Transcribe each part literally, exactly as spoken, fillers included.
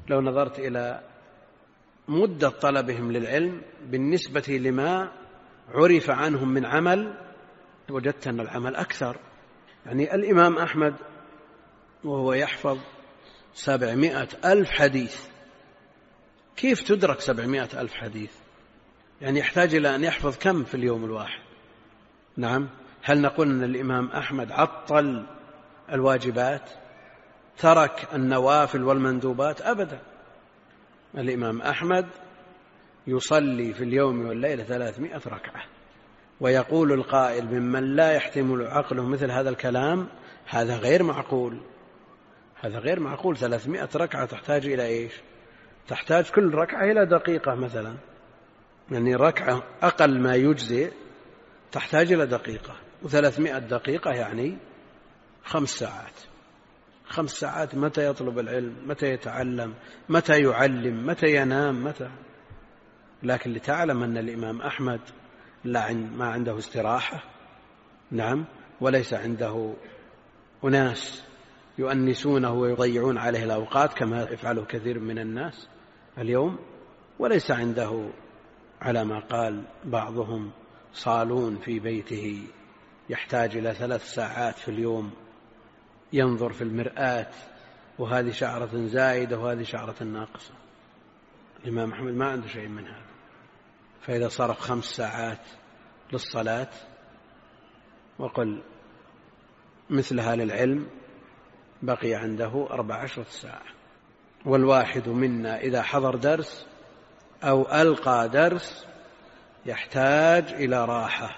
لو نظرت إلى مدة طلبهم للعلم بالنسبة لما عرف عنهم من عمل وجدت أن العمل أكثر. يعني الإمام أحمد وهو يحفظ سبعمائة ألف حديث، كيف تدرك سبعمائة ألف حديث؟ يعني يحتاج إلى أن يحفظ كم في اليوم الواحد؟ نعم. هل نقول أن الإمام أحمد عطل الواجبات، ترك النوافل والمندوبات؟ أبدا. الإمام أحمد يصلي في اليوم والليلة ثلاثمائة ركعة، ويقول القائل ممن لا يحتمل عقله مثل هذا الكلام هذا غير معقول، هذا غير معقول. ثلاثمائة ركعة تحتاج إلى إيش؟ تحتاج كل ركعة إلى دقيقة مثلا، يعني ركعة أقل ما يجزئ تحتاج إلى دقيقة، وثلاثمائة دقيقة يعني خمس ساعات. خمس ساعات متى يطلب العلم؟ متى يتعلم؟ متى يعلم؟ متى ينام؟ متى؟ لكن لتعلم أن الإمام أحمد لا ما عنده استراحة، نعم، وليس عنده أناس يؤنسونه ويضيعون عليه الأوقات كما يفعله كثير من الناس اليوم، وليس عنده على ما قال بعضهم صالون في بيته يحتاج إلى ثلاث ساعات في اليوم ينظر في المرآة وهذه شعرة زائدة وهذه شعرة ناقصة. الإمام أحمد ما عنده شيء من هذا. فإذا صرف خمس ساعات للصلاة وقل مثلها للعلم بقي عنده أربع عشرة ساعة. والواحد منا إذا حضر درس أو ألقى درس يحتاج إلى راحة،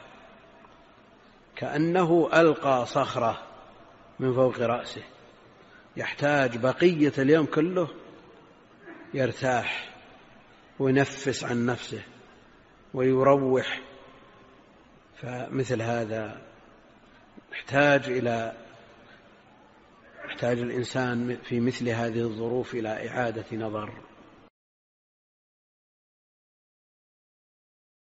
كأنه ألقى صخرة من فوق رأسه، يحتاج بقية اليوم كله يرتاح وينفس عن نفسه ويروح. فمثل هذا يحتاج إلى يحتاج الإنسان في مثل هذه الظروف إلى إعادة نظر